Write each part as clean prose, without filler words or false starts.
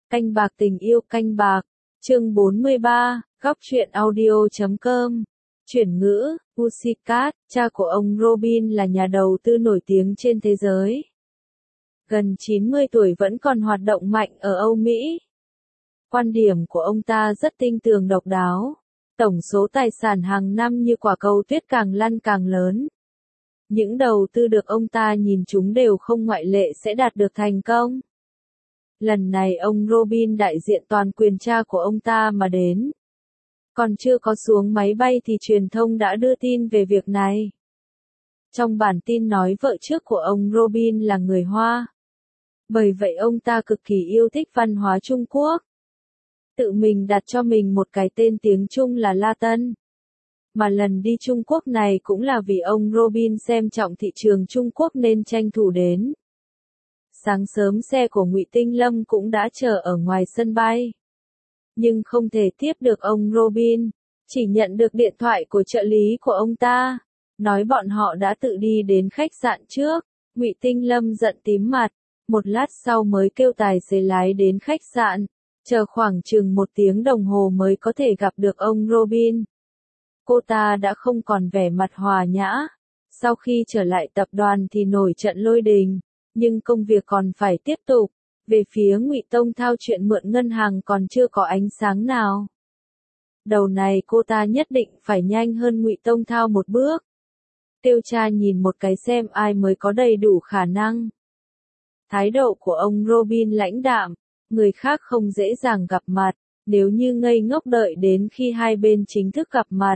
Canh bạc tình yêu canh bạc. Chương 43, góc truyện audio.com. Chuyển ngữ, Pussycat, cha của ông Robin là nhà đầu tư nổi tiếng trên thế giới. Gần 90 tuổi vẫn còn hoạt động mạnh ở Âu Mỹ. Quan điểm của ông ta rất tinh tường độc đáo. Tổng số tài sản hàng năm như quả cầu tuyết càng lăn càng lớn. Những đầu tư được ông ta nhìn chúng đều không ngoại lệ sẽ đạt được thành công. Lần này ông Robin đại diện toàn quyền cha của ông ta mà đến. Còn chưa có xuống máy bay thì truyền thông đã đưa tin về việc này. Trong bản tin nói vợ trước của ông Robin là người Hoa. Bởi vậy ông ta cực kỳ yêu thích văn hóa Trung Quốc. Tự mình đặt cho mình một cái tên tiếng Trung là La Tân. Mà lần đi Trung Quốc này cũng là vì ông Robin xem trọng thị trường Trung Quốc nên tranh thủ đến. Sáng sớm xe của Ngụy Tinh Lâm cũng đã chờ ở ngoài sân bay. Nhưng không thể tiếp được ông Robin, chỉ nhận được điện thoại của trợ lý của ông ta, nói bọn họ đã tự đi đến khách sạn trước. Ngụy Tinh Lâm giận tím mặt, một lát sau mới kêu tài xế lái đến khách sạn, chờ khoảng chừng 1 tiếng đồng hồ mới có thể gặp được ông Robin. Cô ta đã không còn vẻ mặt hòa nhã, sau khi trở lại tập đoàn thì nổi trận lôi đình, nhưng công việc còn phải tiếp tục. Về phía Ngụy Tông Thao chuyện mượn ngân hàng còn chưa có ánh sáng nào. Đầu này cô ta nhất định phải nhanh hơn Ngụy Tông Thao một bước. Tiêu tra nhìn một cái xem ai mới có đầy đủ khả năng. Thái độ của ông Robin lãnh đạm, người khác không dễ dàng gặp mặt, nếu như ngây ngốc đợi đến khi hai bên chính thức gặp mặt.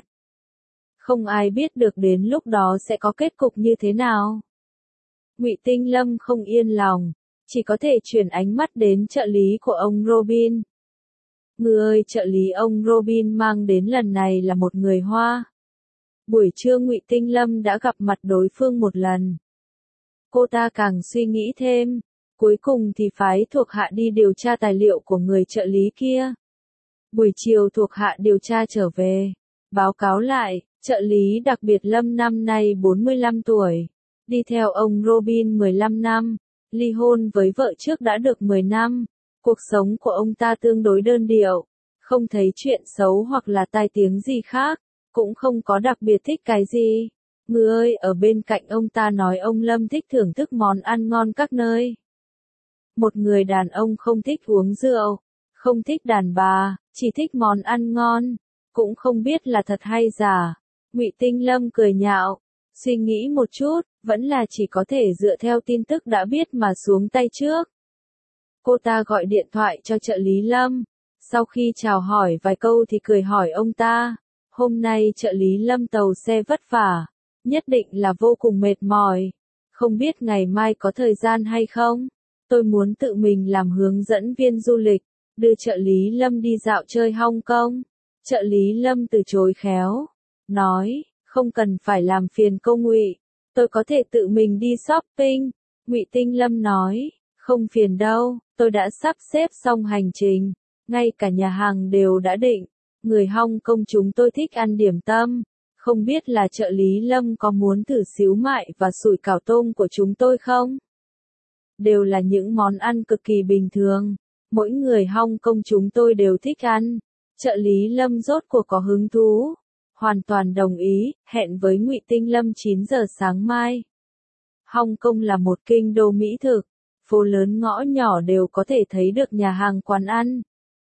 Không ai biết được đến lúc đó sẽ có kết cục như thế nào. Ngụy Tinh Lâm không yên lòng, chỉ có thể chuyển ánh mắt đến trợ lý của ông Robin. Người ơi, trợ lý ông Robin mang đến lần này là một người Hoa. Buổi trưa Ngụy Tinh Lâm đã gặp mặt đối phương một lần. Cô ta càng suy nghĩ thêm, cuối cùng thì phái thuộc hạ đi điều tra tài liệu của người trợ lý kia. Buổi chiều thuộc hạ điều tra trở về, báo cáo lại, trợ lý đặc biệt Lâm năm nay 45 tuổi, đi theo ông Robin 15 năm. Ly hôn với vợ trước đã được 10 năm, cuộc sống của ông ta tương đối đơn điệu, không thấy chuyện xấu hoặc là tai tiếng gì khác, cũng không có đặc biệt thích cái gì. Người ơi, ở bên cạnh ông ta nói ông Lâm thích thưởng thức món ăn ngon các nơi. Một người đàn ông không thích uống rượu, không thích đàn bà, chỉ thích món ăn ngon, cũng không biết là thật hay giả. Ngụy Tinh Lâm cười nhạo, suy nghĩ một chút, vẫn là chỉ có thể dựa theo tin tức đã biết mà xuống tay trước. Cô ta gọi điện thoại cho trợ lý Lâm, sau khi chào hỏi vài câu thì cười hỏi ông ta, hôm nay trợ lý Lâm tàu xe vất vả, nhất định là vô cùng mệt mỏi, không biết ngày mai có thời gian hay không, tôi muốn tự mình làm hướng dẫn viên du lịch, đưa trợ lý Lâm đi dạo chơi Hong Kong. Trợ lý Lâm từ chối khéo, nói, không cần phải làm phiền cô Ngụy, tôi có thể tự mình đi shopping. Ngụy Tinh Lâm nói, không phiền đâu, tôi đã sắp xếp xong hành trình, ngay cả nhà hàng đều đã định, người Hong Kong chúng tôi thích ăn điểm tâm, không biết là trợ lý Lâm có muốn thử xíu mại và sủi cảo tôm của chúng tôi không? Đều là những món ăn cực kỳ bình thường, mỗi người Hong Kong chúng tôi đều thích ăn. Trợ lý Lâm rốt cuộc có hứng thú, hoàn toàn đồng ý, hẹn với Ngụy Tinh Lâm 9 giờ sáng mai. Hong Kong là một kinh đô mỹ thực, phố lớn ngõ nhỏ đều có thể thấy được nhà hàng quán ăn.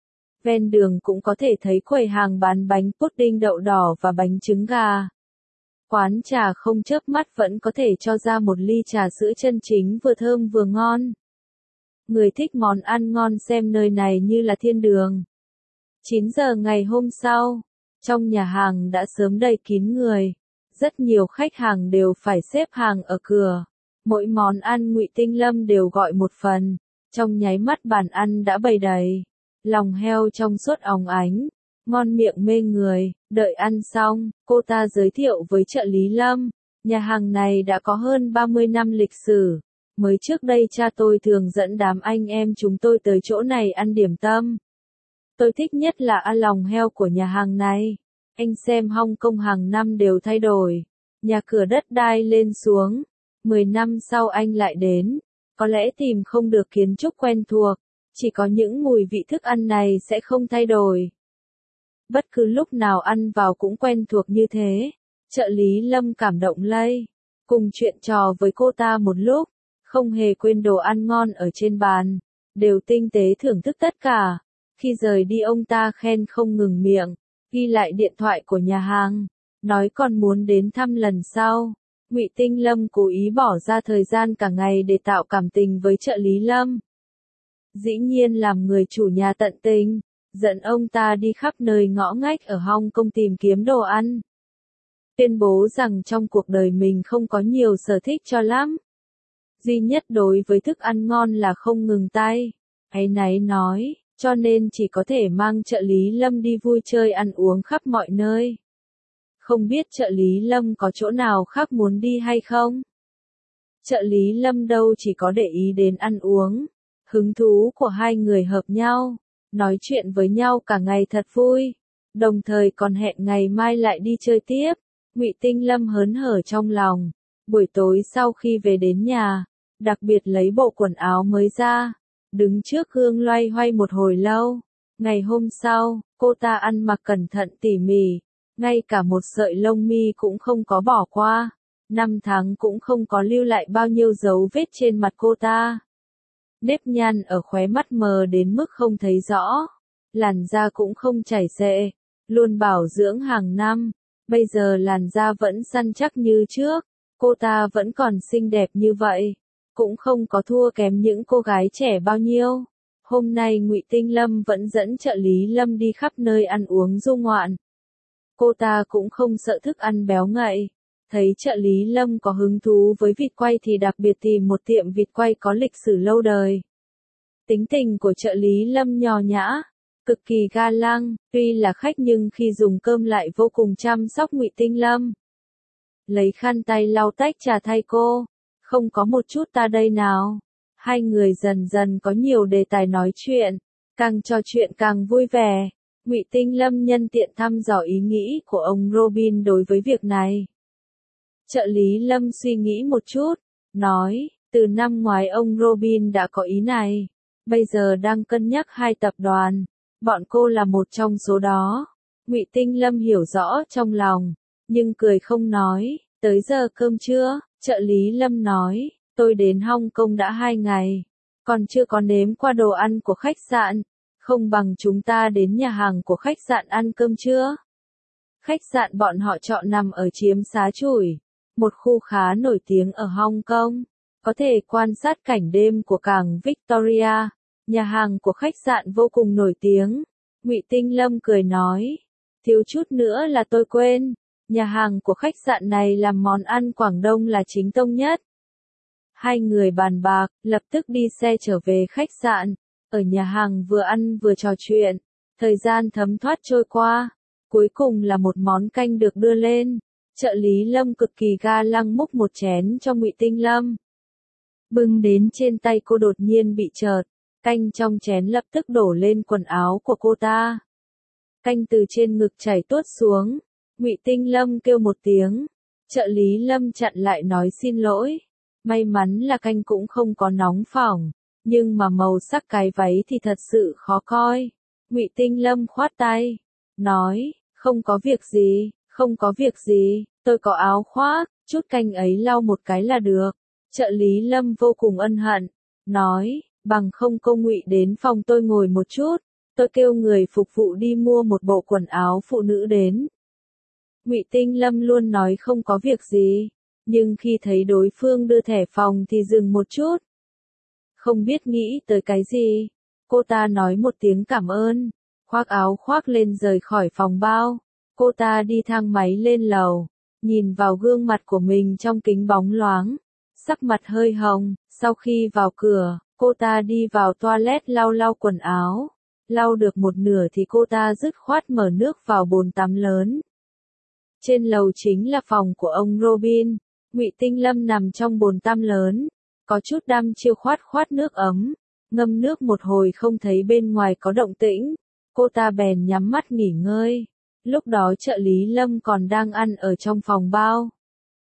Ven đường cũng có thể thấy quầy hàng bán bánh pudding đậu đỏ và bánh trứng gà. Quán trà không chớp mắt vẫn có thể cho ra một ly trà sữa chân chính vừa thơm vừa ngon. Người thích món ăn ngon xem nơi này như là thiên đường. 9 giờ ngày hôm sau, trong nhà hàng đã sớm đầy kín người, rất nhiều khách hàng đều phải xếp hàng ở cửa. Mỗi món ăn Ngụy Tinh Lâm đều gọi một phần, trong nháy mắt bàn ăn đã bày đầy. Lòng heo trong suốt óng ánh, ngon miệng mê người. Đợi ăn xong, cô ta giới thiệu với trợ lý Lâm, nhà hàng này đã có hơn 30 năm lịch sử. Mới trước đây cha tôi thường dẫn đám anh em chúng tôi tới chỗ này ăn điểm tâm. Tôi thích nhất là ăn lòng heo của nhà hàng này. Anh xem Hong Kong hàng năm đều thay đổi, nhà cửa đất đai lên xuống. 10 năm sau anh lại đến, có lẽ tìm không được kiến trúc quen thuộc, Chỉ có những mùi vị thức ăn này sẽ không thay đổi. Bất cứ lúc nào ăn vào cũng quen thuộc như thế. Trợ lý Lâm cảm động lây. Cùng chuyện trò với cô ta một lúc. Không hề quên đồ ăn ngon ở trên bàn. Đều tinh tế thưởng thức tất cả. Khi rời đi ông ta khen không ngừng miệng. Ghi lại điện thoại của nhà hàng. Nói còn muốn đến thăm lần sau. Ngụy Tinh Lâm cố ý bỏ ra thời gian cả ngày để tạo cảm tình với trợ lý Lâm. Dĩ nhiên làm người chủ nhà tận tình, dẫn ông ta đi khắp nơi ngõ ngách ở Hong Kong tìm kiếm đồ ăn. Tuyên bố rằng trong cuộc đời mình không có nhiều sở thích cho lắm. Duy nhất đối với thức ăn ngon là không ngừng tay. Áy náy nói, cho nên chỉ có thể mang trợ lý Lâm đi vui chơi ăn uống khắp mọi nơi. Không biết trợ lý Lâm có chỗ nào khác muốn đi hay không? Trợ lý Lâm đâu chỉ có để ý đến ăn uống. Hứng thú của hai người hợp nhau, nói chuyện với nhau cả ngày thật vui, đồng thời còn hẹn ngày mai lại đi chơi tiếp. Ngụy Tinh Lâm hớn hở trong lòng. Buổi tối sau khi về đến nhà, đặc biệt lấy bộ quần áo mới ra, đứng trước gương loay hoay một hồi lâu. Ngày hôm sau, cô ta ăn mặc cẩn thận tỉ mỉ, ngay cả một sợi lông mi cũng không có bỏ qua. 5 tháng cũng không có lưu lại bao nhiêu dấu vết trên mặt cô ta. Nếp nhăn ở khóe mắt mờ đến mức không thấy rõ. Làn da cũng không chảy xệ. Luôn bảo dưỡng hàng năm. Bây giờ làn da vẫn săn chắc như trước. Cô ta vẫn còn xinh đẹp như vậy. Cũng không có thua kém những cô gái trẻ bao nhiêu. Hôm nay Ngụy Tinh Lâm vẫn dẫn trợ lý Lâm đi khắp nơi ăn uống du ngoạn. Cô ta cũng không sợ thức ăn béo ngậy. Thấy trợ lý Lâm có hứng thú với vịt quay thì đặc biệt tìm một tiệm vịt quay có lịch sử lâu đời. Tính tình của trợ lý Lâm nho nhã, cực kỳ ga lăng, tuy là khách nhưng khi dùng cơm lại vô cùng chăm sóc Ngụy Tinh Lâm. Lấy khăn tay lau tách trà thay cô, không có một chút ta đây nào. Hai người dần dần có nhiều đề tài nói chuyện, càng trò chuyện càng vui vẻ. Ngụy Tinh Lâm nhân tiện thăm dò ý nghĩ của ông Robin đối với việc này. Trợ lý Lâm suy nghĩ một chút, nói, từ năm ngoái ông Robin đã có ý này, bây giờ đang cân nhắc 2 tập đoàn, bọn cô là một trong số đó. Ngụy Tinh Lâm hiểu rõ trong lòng, nhưng cười không nói. Tới giờ cơm trưa, trợ lý Lâm nói, tôi đến Hong Kong đã 2 ngày, còn chưa có nếm qua đồ ăn của khách sạn, không bằng chúng ta đến nhà hàng của khách sạn ăn cơm trưa. Khách sạn bọn họ chọn nằm ở Chiếm Xá Chủi, một khu khá nổi tiếng ở Hong Kong, có thể quan sát cảnh đêm của cảng Victoria. Nhà hàng của khách sạn vô cùng nổi tiếng. Ngụy Tinh Lâm cười nói, thiếu chút nữa là tôi quên, nhà hàng của khách sạn này làm món ăn Quảng Đông là chính tông nhất. Hai người bàn bạc, lập tức đi xe trở về khách sạn. Ở nhà hàng vừa ăn vừa trò chuyện, thời gian thấm thoát trôi qua. Cuối cùng là một món canh được đưa lên. Trợ lý Lâm cực kỳ ga lăng múc một chén cho Ngụy Tinh Lâm. Bưng đến trên tay cô đột nhiên bị chợt, canh trong chén lập tức đổ lên quần áo của cô ta. Canh từ trên ngực chảy tuốt xuống. Ngụy Tinh Lâm kêu một tiếng. Trợ lý Lâm chặn lại nói xin lỗi. May mắn là canh cũng không có nóng phỏng, nhưng mà màu sắc cái váy thì thật sự khó coi. Ngụy Tinh Lâm khoát tay, nói, không có việc gì, không có việc gì, tôi có áo khoác, chút canh ấy lau một cái là được. Trợ lý Lâm vô cùng ân hận, nói, bằng không cô Ngụy đến phòng tôi ngồi một chút, tôi kêu người phục vụ đi mua một bộ quần áo phụ nữ đến. Ngụy Tinh Lâm luôn nói không có việc gì, nhưng khi thấy đối phương đưa thẻ phòng thì dừng một chút. Không biết nghĩ tới cái gì, cô ta nói một tiếng cảm ơn, khoác áo khoác lên rời khỏi phòng bao. Cô ta đi thang máy lên lầu, nhìn vào gương mặt của mình trong kính bóng loáng, sắc mặt hơi hồng. Sau khi vào cửa, cô ta đi vào toilet lau quần áo. Lau được một nửa thì cô ta dứt khoát mở nước vào bồn tắm lớn. Trên lầu chính là phòng của ông Robin. Ngụy Tinh Lâm nằm trong bồn tắm lớn, có chút đăm chiêu khoát nước ấm, ngâm nước một hồi không thấy bên ngoài có động tĩnh, cô ta bèn nhắm mắt nghỉ ngơi. Lúc đó trợ lý Lâm còn đang ăn ở trong phòng bao.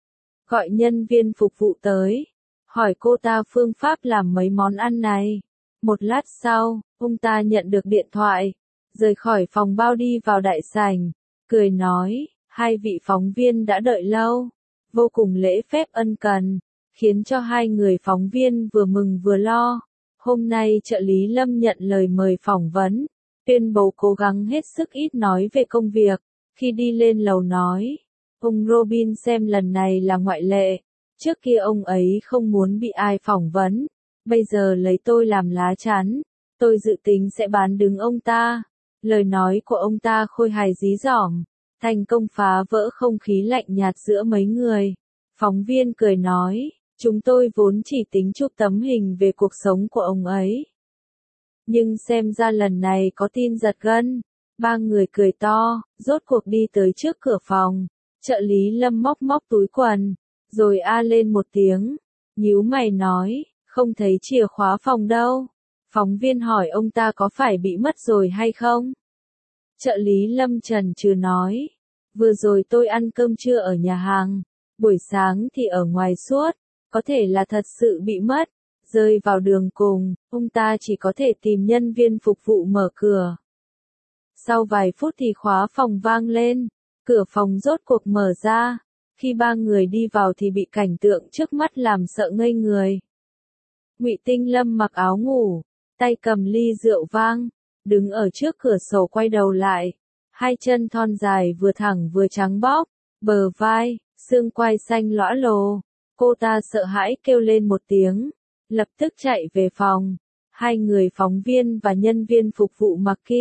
Gọi nhân viên phục vụ tới, hỏi cô ta phương pháp làm mấy món ăn này. Một lát sau, ông ta nhận được điện thoại, rời khỏi phòng bao đi vào đại sảnh, cười nói, hai vị phóng viên đã đợi lâu, vô cùng lễ phép ân cần, khiến cho hai người phóng viên vừa mừng vừa lo. Hôm nay trợ lý Lâm nhận lời mời phỏng vấn, tuyên bố cố gắng hết sức ít nói về công việc. Khi đi lên lầu nói, ông Robin xem lần này là ngoại lệ, trước kia ông ấy không muốn bị ai phỏng vấn, bây giờ lấy tôi làm lá chắn, tôi dự tính sẽ bán đứng ông ta. Lời nói của ông ta khôi hài dí dỏm, thành công phá vỡ không khí lạnh nhạt giữa mấy người. Phóng viên cười nói, chúng tôi vốn chỉ tính chụp tấm hình về cuộc sống của ông ấy. Nhưng xem ra lần này có tin giật gân. Ba người cười to, rốt cuộc đi tới trước cửa phòng. Trợ lý Lâm móc móc túi quần, rồi a lên một tiếng, nhíu mày nói, không thấy chìa khóa phòng đâu. Phóng viên hỏi ông ta có phải bị mất rồi hay không? Trợ lý Lâm chần chừ nói, vừa rồi tôi ăn cơm trưa ở nhà hàng, buổi sáng thì ở ngoài suốt, có thể là thật sự bị mất, rơi vào đường cùng, ông ta chỉ có thể tìm nhân viên phục vụ mở cửa. Sau vài phút thì khóa phòng vang lên, cửa phòng rốt cuộc mở ra, khi ba người đi vào thì bị cảnh tượng trước mắt làm sợ ngây người. Ngụy Tinh Lâm mặc áo ngủ, tay cầm ly rượu vang, đứng ở trước cửa sổ quay đầu lại, hai chân thon dài vừa thẳng vừa trắng bóc, bờ vai, xương quai xanh lõa lồ. Cô ta sợ hãi kêu lên một tiếng, lập tức chạy về phòng. Hai người phóng viên và nhân viên phục vụ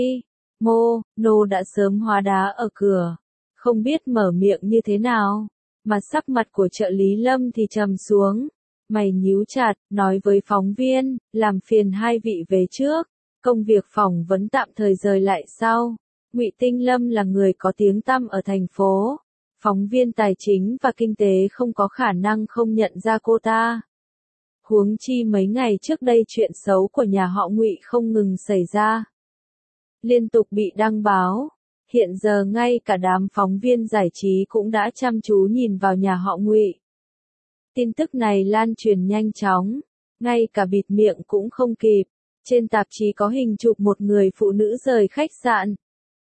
Nô đã sớm hóa đá ở cửa, không biết mở miệng như thế nào, mà sắc mặt của trợ lý Lâm thì trầm xuống, mày nhíu chặt, nói với phóng viên, làm phiền hai vị về trước, công việc phỏng vấn tạm thời rời lại sau. Ngụy Tinh Lâm là người có tiếng tăm ở thành phố, phóng viên tài chính và kinh tế không có khả năng không nhận ra cô ta. Huống chi mấy ngày trước đây chuyện xấu của nhà họ Ngụy không ngừng xảy ra, liên tục bị đăng báo. Hiện giờ ngay cả đám phóng viên giải trí cũng đã chăm chú nhìn vào nhà họ Ngụy. Tin tức này lan truyền nhanh chóng, ngay cả bịt miệng cũng không kịp. Trên tạp chí có hình chụp một người phụ nữ rời khách sạn.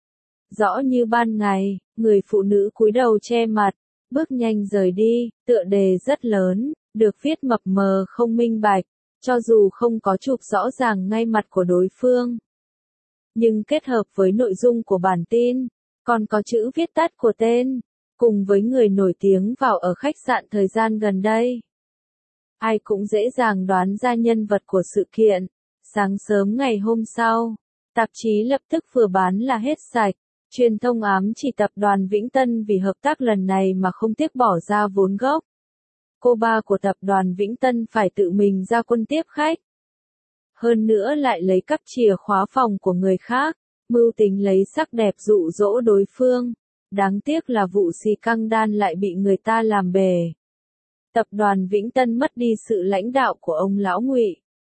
Rõ như ban ngày, người phụ nữ cúi đầu che mặt, bước nhanh rời đi, tựa đề rất lớn, được viết mập mờ không minh bạch, cho dù không có chụp rõ ràng ngay mặt của đối phương. Nhưng kết hợp với nội dung của bản tin, còn có chữ viết tắt của tên, cùng với người nổi tiếng vào ở khách sạn thời gian gần đây. Ai cũng dễ dàng đoán ra nhân vật của sự kiện. Sáng sớm ngày hôm sau, tạp chí lập tức vừa bán là hết sạch. Truyền thông ám chỉ tập đoàn Vĩnh Tân vì hợp tác lần này mà không tiếc bỏ ra vốn gốc. Cô ba của tập đoàn Vĩnh Tân phải tự mình ra quân tiếp khách. Hơn nữa lại lấy cắp chìa khóa phòng của người khác, mưu tính lấy sắc đẹp dụ dỗ đối phương. Đáng tiếc là vụ xì căng đan lại bị người ta làm bề. Tập đoàn Vĩnh Tân mất đi sự lãnh đạo của ông lão Ngụy.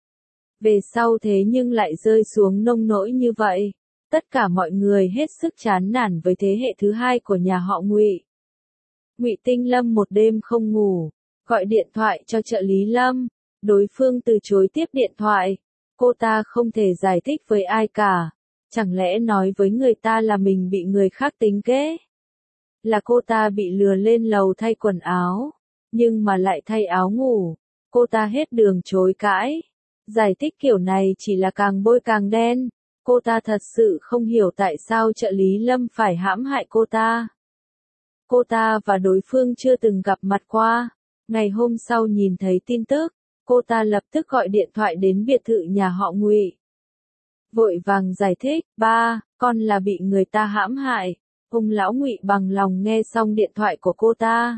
Về sau thế nhưng lại rơi xuống nông nỗi như vậy. Tất cả mọi người hết sức chán nản với thế hệ thứ hai của nhà họ Ngụy. Ngụy Tinh Lâm một đêm không ngủ, gọi điện thoại cho trợ lý Lâm, đối phương từ chối tiếp điện thoại. Cô ta không thể giải thích với ai cả, chẳng lẽ nói với người ta là mình bị người khác tính kế? Là cô ta bị lừa lên lầu thay quần áo, nhưng mà lại thay áo ngủ. Cô ta hết đường chối cãi. Giải thích kiểu này chỉ là càng bôi càng đen. Cô ta thật sự không hiểu tại sao trợ lý Lâm phải hãm hại cô ta. Cô ta và đối phương chưa từng gặp mặt qua. Ngày hôm sau nhìn thấy tin tức, cô ta lập tức gọi điện thoại đến biệt thự nhà họ Ngụy. Vội vàng giải thích, ba, con là bị người ta hãm hại. Ông lão Ngụy bằng lòng nghe xong điện thoại của cô ta.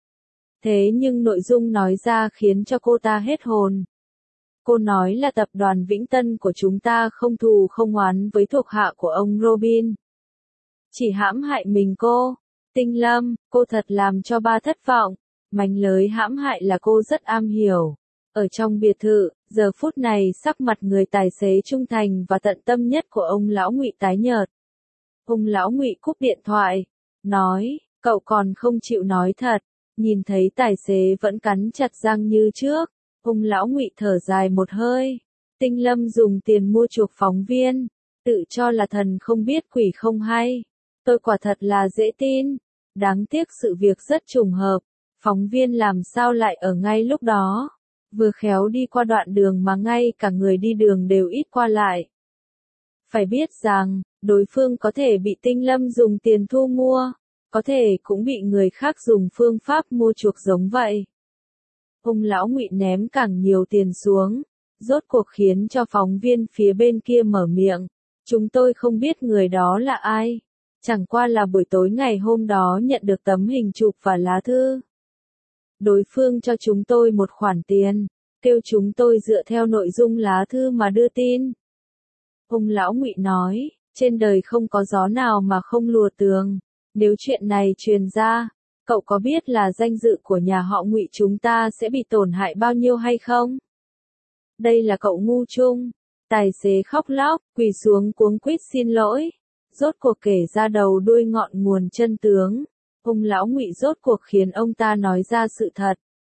Thế nhưng nội dung nói ra khiến cho cô ta hết hồn. Cô nói là tập đoàn Vĩnh Tân của chúng ta không thù không oán với thuộc hạ của ông Robin. Chỉ hãm hại mình cô. Tinh Lâm, cô thật làm cho ba thất vọng. Mánh lới hãm hại là cô rất am hiểu. Ở trong biệt thự, giờ phút này sắc mặt người tài xế trung thành và tận tâm nhất của ông lão Ngụy tái nhợt. Ông lão Ngụy cúp điện thoại, nói, cậu còn không chịu nói thật. Nhìn thấy tài xế vẫn cắn chặt răng như trước, ông lão Ngụy thở dài một hơi, Tinh Lâm dùng tiền mua chuộc phóng viên, tự cho là thần không biết quỷ không hay. Tôi quả thật là dễ tin. Đáng tiếc sự việc rất trùng hợp. Phóng viên làm sao lại ở ngay lúc đó. Vừa khéo đi qua đoạn đường mà ngay cả người đi đường đều ít qua lại. Phải biết rằng, đối phương có thể bị Tinh Lâm dùng tiền thu mua, có thể cũng bị người khác dùng phương pháp mua chuộc giống vậy. Ông lão Ngụy ném càng nhiều tiền xuống, rốt cuộc khiến cho phóng viên phía bên kia mở miệng. Chúng tôi không biết người đó là ai. Chẳng qua là buổi tối ngày hôm đó nhận được tấm hình chụp và lá thư. Đối phương cho chúng tôi một khoản tiền, kêu chúng tôi dựa theo nội dung lá thư mà đưa tin. Ông lão Ngụy nói, trên đời không có gió nào mà không lùa tường. Nếu chuyện này truyền ra, cậu có biết là danh dự của nhà họ Ngụy chúng ta sẽ bị tổn hại bao nhiêu hay không? Đây là cậu ngu chung. Tài xế khóc lóc, quỳ xuống cuống quýt xin lỗi. Rốt cuộc kể ra đầu đuôi ngọn nguồn chân tướng. Ông lão Ngụy rốt cuộc khiến ông ta nói ra sự thật.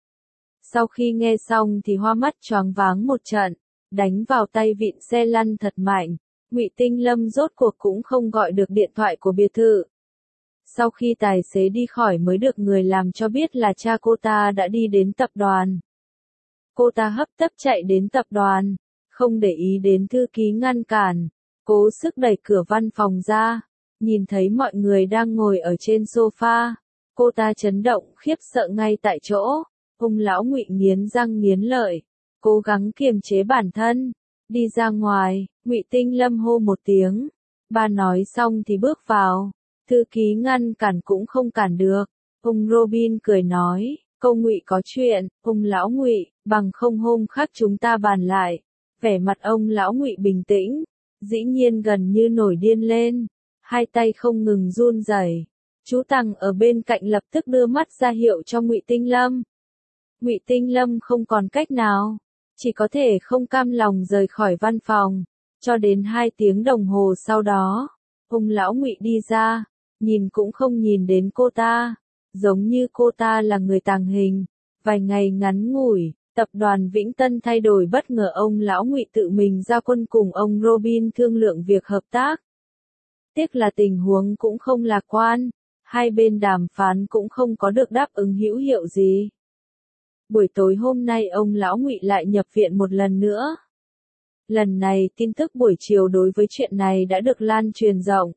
Sau khi nghe xong thì hoa mắt choáng váng một trận, đánh vào tay vịn xe lăn thật mạnh. Ngụy Tinh Lâm rốt cuộc cũng không gọi được điện thoại của biệt thự. Sau khi tài xế đi khỏi mới được người làm cho biết là cha cô ta đã đi đến tập đoàn. Cô ta hấp tấp chạy đến tập đoàn, không để ý đến thư ký ngăn cản, cố sức đẩy cửa văn phòng ra, nhìn thấy mọi người đang ngồi ở trên sofa, cô ta chấn động khiếp sợ ngay tại chỗ. Ông lão Ngụy nghiến răng nghiến lợi, cố gắng kiềm chế bản thân, đi ra ngoài. Ngụy Tinh Lâm hô một tiếng, bà nói xong thì bước vào, thư ký ngăn cản cũng không cản được. Ông Robin cười nói, câu Ngụy có chuyện, ông lão Ngụy, bằng không hôm khác chúng ta bàn lại. Vẻ mặt ông lão Ngụy bình tĩnh, dĩ nhiên gần như nổi điên lên, hai tay không ngừng run rẩy. Chú Tằng ở bên cạnh lập tức đưa mắt ra hiệu cho Ngụy Tinh Lâm. Ngụy Tinh Lâm không còn cách nào, chỉ có thể không cam lòng rời khỏi văn phòng. Cho đến 2 tiếng đồng hồ sau đó, ông lão Ngụy đi ra, nhìn cũng không nhìn đến cô ta, giống như cô ta là người tàng hình. Vài ngày ngắn ngủi, tập đoàn Vĩnh Tân thay đổi bất ngờ, ông lão Ngụy tự mình ra quân cùng ông Robin thương lượng việc hợp tác. Tiếc là tình huống cũng không lạc quan, hai bên đàm phán cũng không có được đáp ứng hữu hiệu gì. Buổi tối hôm nay ông lão Ngụy lại nhập viện một lần nữa. Lần này tin tức buổi chiều đối với chuyện này đã được lan truyền rộng.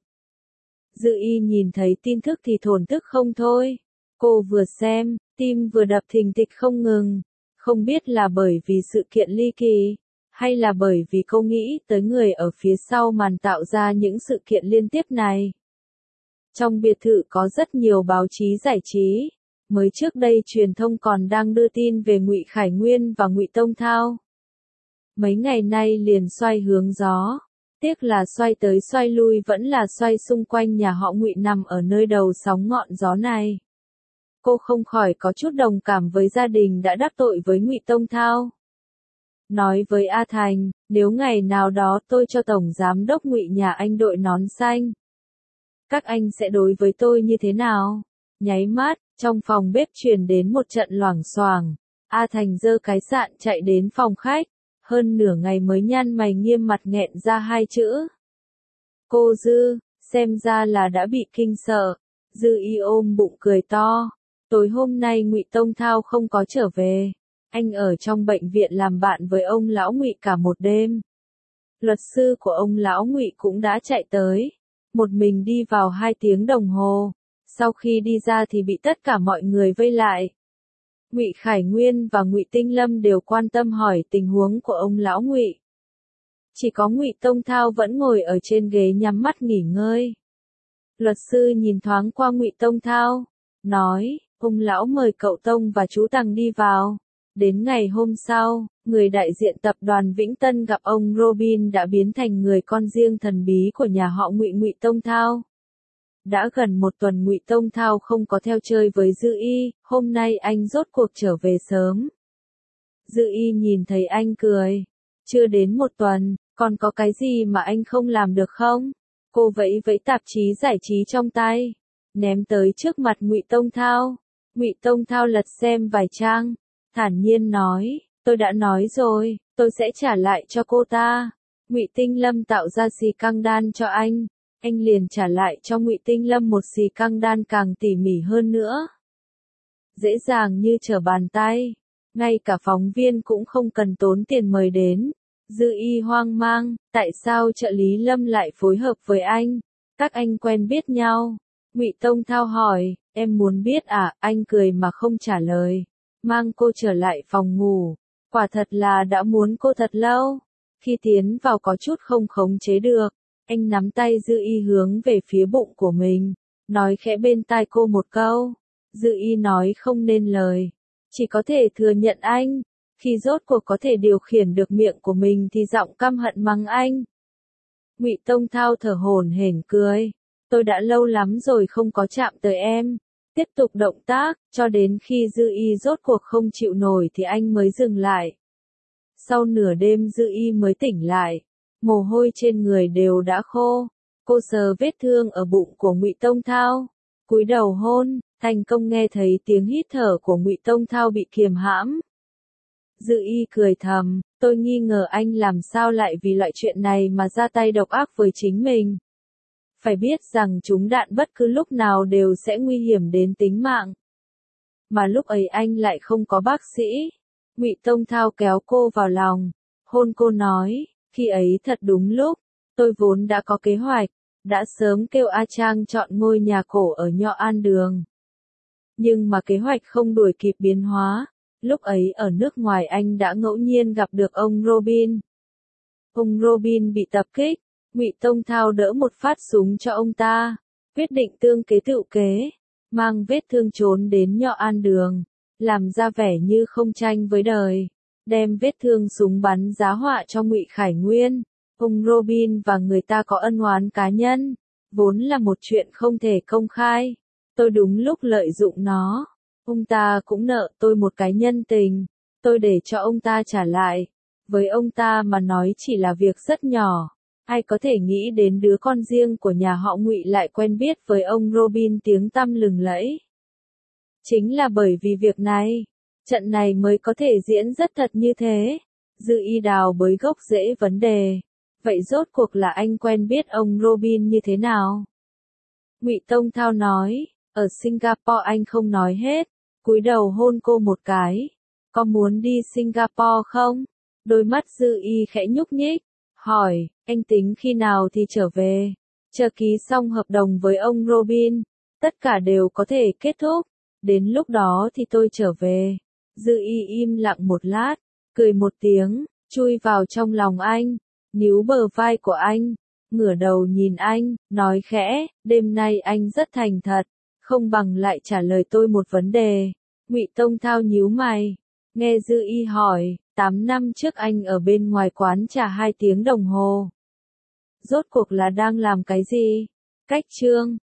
Dư Y nhìn thấy tin tức thì thổn thức không thôi. Cô vừa xem, tim vừa đập thình thịch không ngừng. Không biết là bởi vì sự kiện ly kỳ, hay là bởi vì cô nghĩ tới người ở phía sau màn tạo ra những sự kiện liên tiếp này. Trong biệt thự có rất nhiều báo chí giải trí. Mới trước đây truyền thông còn đang đưa tin về Ngụy Khải Nguyên và Ngụy Tông Thao. Mấy ngày nay liền xoay hướng gió. Tiếc là xoay tới xoay lui vẫn là xoay xung quanh nhà họ Ngụy nằm ở nơi đầu sóng ngọn gió này. Cô không khỏi có chút đồng cảm với gia đình đã đắc tội với Ngụy Tông Thao. Nói với A Thành, nếu ngày nào đó tôi cho Tổng Giám đốc Ngụy nhà anh đội nón xanh, các anh sẽ đối với tôi như thế nào? Nháy mắt, trong phòng bếp truyền đến một trận loảng xoảng. A Thành giơ cái sạn chạy đến phòng khách, hơn nửa ngày mới nhăn mày nghiêm mặt nghẹn ra 2 chữ. Cô Dư, xem ra là đã bị kinh sợ. Dư Y ôm bụng cười to. Tối hôm nay Ngụy Tông Thao không có trở về. Anh ở trong bệnh viện làm bạn với ông lão Ngụy cả một đêm. Luật sư của ông lão Ngụy cũng đã chạy tới. Một mình đi vào 2 tiếng đồng hồ. Sau khi đi ra thì bị tất cả mọi người vây lại. Ngụy Khải Nguyên và Ngụy Tinh Lâm đều quan tâm hỏi tình huống của ông lão Ngụy. Chỉ có Ngụy Tông Thao vẫn ngồi ở trên ghế nhắm mắt nghỉ ngơi. Luật sư nhìn thoáng qua Ngụy Tông Thao, nói, ông lão mời cậu Tông và chú Tằng đi vào. Đến ngày hôm sau, người đại diện tập đoàn Vĩnh Tân gặp ông Robin đã biến thành người con riêng thần bí của nhà họ Ngụy. Ngụy Tông Thao. Đã gần 1 tuần Ngụy Tông Thao không có theo chơi với Dư Y, hôm nay anh rốt cuộc trở về sớm. Dư Y nhìn thấy anh cười. Chưa đến 1 tuần, còn có cái gì mà anh không làm được không? Cô vẫy vẫy tạp chí giải trí trong tay, ném tới trước mặt Ngụy Tông Thao. Ngụy Tông Thao lật xem vài trang, thản nhiên nói, tôi đã nói rồi, tôi sẽ trả lại cho cô ta. Ngụy Tinh Lâm tạo ra xì căng đan cho anh liền trả lại cho Ngụy Tinh Lâm một xì căng đan càng tỉ mỉ hơn nữa. Dễ dàng như trở bàn tay, ngay cả phóng viên cũng không cần tốn tiền mời đến. Dư Y hoang mang, tại sao trợ lý Lâm lại phối hợp với anh? Các anh quen biết nhau. Ngụy Tông Thao hỏi, em muốn biết à? Anh cười mà không trả lời. Mang cô trở lại phòng ngủ. Quả thật là đã muốn cô thật lâu. Khi tiến vào có chút không khống chế được, anh nắm tay Dư Y hướng về phía bụng của mình, nói khẽ bên tai cô một câu. Dư Y nói không nên lời, chỉ có thể thừa nhận anh. Khi rốt cuộc có thể điều khiển được miệng của mình thì giọng căm hận mắng anh. Ngụy Tông Thao thở hổn hển cười, tôi đã lâu lắm rồi không có chạm tới em. Tiếp tục động tác, cho đến khi Dư Y rốt cuộc không chịu nổi thì anh mới dừng lại. Sau nửa đêm Dư Y mới tỉnh lại, mồ hôi trên người đều đã khô. Cô sờ vết thương ở bụng của Ngụy Tông Thao, cúi đầu hôn, thành công nghe thấy tiếng hít thở của Ngụy Tông Thao bị kiềm hãm. Dư Y cười thầm, tôi nghi ngờ anh làm sao lại vì loại chuyện này mà ra tay độc ác với chính mình. Phải biết rằng trúng đạn bất cứ lúc nào đều sẽ nguy hiểm đến tính mạng. Mà lúc ấy anh lại không có bác sĩ. Ngụy Tông Thao kéo cô vào lòng, hôn cô nói, khi ấy thật đúng lúc, tôi vốn đã có kế hoạch, đã sớm kêu A Trang chọn ngôi nhà cổ ở Nho An Đường. Nhưng mà kế hoạch không đuổi kịp biến hóa, lúc ấy ở nước ngoài anh đã ngẫu nhiên gặp được ông Robin. Ông Robin bị tập kích, Ngụy Tông Thao đỡ một phát súng cho ông ta, quyết định tương kế tựu kế, mang vết thương trốn đến Nho An Đường, làm ra vẻ như không tranh với đời, đem vết thương súng bắn giá họa cho Ngụy Khải Nguyên. Ông Robin và người ta có ân oán cá nhân, vốn là một chuyện không thể công khai. Tôi đúng lúc lợi dụng nó. Ông ta cũng nợ tôi một cái nhân tình, tôi để cho ông ta trả lại. Với ông ta mà nói chỉ là việc rất nhỏ. Ai có thể nghĩ đến đứa con riêng của nhà họ Ngụy lại quen biết với ông Robin tiếng tăm lừng lẫy. Chính là bởi vì việc này, trận này mới có thể diễn rất thật như thế. Dư Y đào bới gốc rễ vấn đề. Vậy rốt cuộc là anh quen biết ông Robin như thế nào? Ngụy Tông Thao nói, ở Singapore anh không nói hết, cúi đầu hôn cô một cái. Có muốn đi Singapore không? Đôi mắt Dư Y khẽ nhúc nhích, hỏi, anh tính khi nào thì trở về? Chờ ký xong hợp đồng với ông Robin, tất cả đều có thể kết thúc, đến lúc đó thì tôi trở về. Dư Y im lặng một lát, cười một tiếng, chui vào trong lòng anh, níu bờ vai của anh, ngửa đầu nhìn anh, nói khẽ, đêm nay anh rất thành thật, không bằng lại trả lời tôi một vấn đề. Ngụy Tông Thao nhíu mày, nghe Dư Y hỏi, 8 năm trước anh ở bên ngoài quán trà 2 tiếng đồng hồ. Rốt cuộc là đang làm cái gì? Cách chương